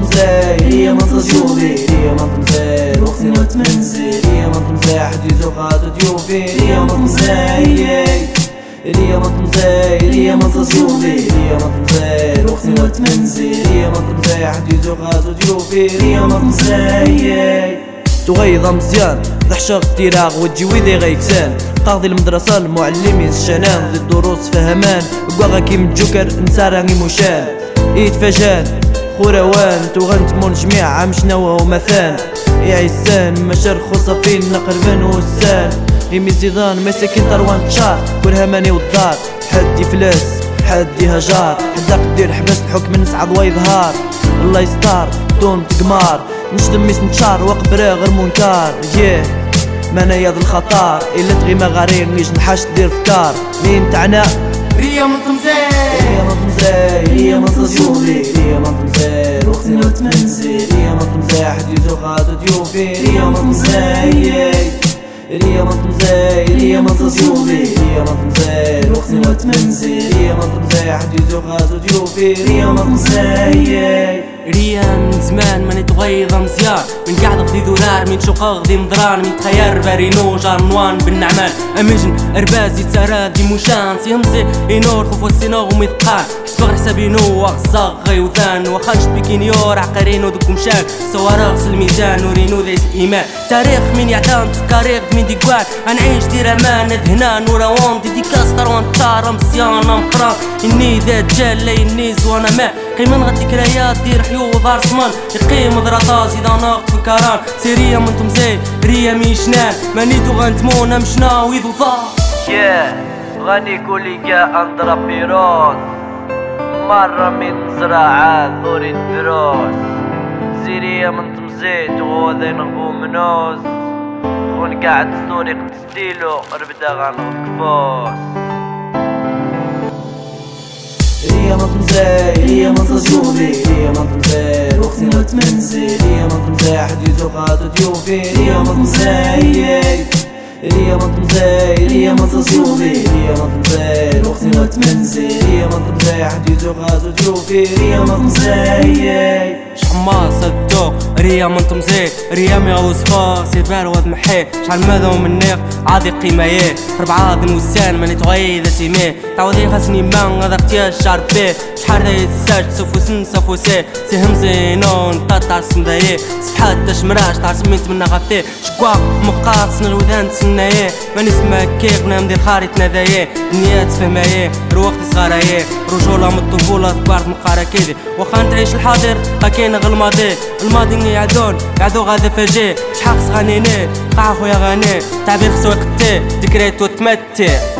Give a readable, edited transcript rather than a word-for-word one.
مزاي هي منطقة ضيوفي هي منطقة مزاي الوقت وتمنزل هي منطقة مزاي حدي زوقات ضيوفي هي منطقة مزاي هي منطقة مزاي هي منطقة ضيوفي هي منطقة مزاي الوقت وتمنزل هي منطقة مزاي حدي زوقات ضيوفي هي منطقة مزاي تغيظ مزيان ضحشق تيراغ وتجي ويدي غيكسان قاضي المدرسة المعلم الشنان ذي الدروس فهمان بقاغا كيم الجوكر نساراني موشان يتفاجان خوروان تغنتمون جميع عام شناوة ومثان عيسان مشار خصا فين نقربان وسان يمي زيدان مساكين طروان تشار كلها ماني والدار حد يفلس حد يهجار حدا قدير حبس الحكم نسعد ويظهار الله يستار دون تقمار نشدم ميس نتشار وقبرا غير منكار مانا ياض الخطار إلا تغي ما غارينيش نحاش دير فكار مين تاعنا ريا منطقة مزاي هي منطقة مزاي هي منطقة ضيوفي هي منطقة مزاي وقتي وتمنزل هي منطقة مزاي حد يزوقات ضيوفي هي منطقة مزاي هي منطقة مزاي هي منطقة ضيوفي هي منطقة مزاي وقتي وتمنزل هي منطقة مزاي حد يزوقات ضيوفي هي منطقة مزاي ريا من زمان ماني تغيظ مزيان من قاعد غدي دولار من شوقا غدي مضران من تخير بارينو جار نوان بالنعمان امجن اربازي تسارادي موشان سيهمزي ينور خوفو السينو وميثقان حسبغ حسابينو وغزاغ غيوثان وخرجت بكينيور عقارينو دوك مشان سوارا غسل الميزان ورينو ذي الايمان تاريخ من يعتام تكاريخ من ديكوان انعيش دير امان ذهنا نوراوان ديديكاس طروان تارا مزيان مقران اني ذات جالة اني زوانا ماء قيمن غد ذكريات دير حيوض عرسمان يقيم ضرطا زيدا ناقط في كاران سيريا منتم زي ريا ميشنان مانيتو غنتمونا مشنا ويذو ضا غني كوليكا اندرا بيروس مرة من زراعات دوري الدروس سيريا منتم زيت وغوذي نغبو منوز خون قاعد ستوري قد ستيلو ربدا غنغض كفوس هي منطقة مزاي هي منطقة ضيوفي هي منطقة مزاي وقتي وتمنزل هي منطقة مزاي حد يزوقات ضيوفي هي منطقة مزاي هي منطقة مزاي هي منطقة ضيوفي هي منطقة مزاي وقتي وتمنزل هي منطقة مزاي حد يزوقات ضيوفي هي منطقة مزاي شحماص الدوق ريا منطقة مزاي ريا ميغوز فاس يبار واد محي شحال ماذا ومنيق عادي قيمايه ربعة ذن وسان ماني تغيظ سيميه تعوضي خاصني مان هذا اختيار شعر بيه شحال ذا يتساج سفوسن سفوسي سيهم زينون قطع السندايه صفحات تشمراش تاع سميت منا غفيه شكوا مقاصن الوذان تسنايه ماني سما كيف نام خارج نذايه نيات فهمايه روقتي صغارايه رجولة من الطفولة كبارت مقارا كيدي واخا نتعيش الحاضر هاكين غير الماضي يعدون يعدو غادا فجاه شحال خص غنيني قاع خويا غني تعبير خصو يقتي ذكريات وتمتي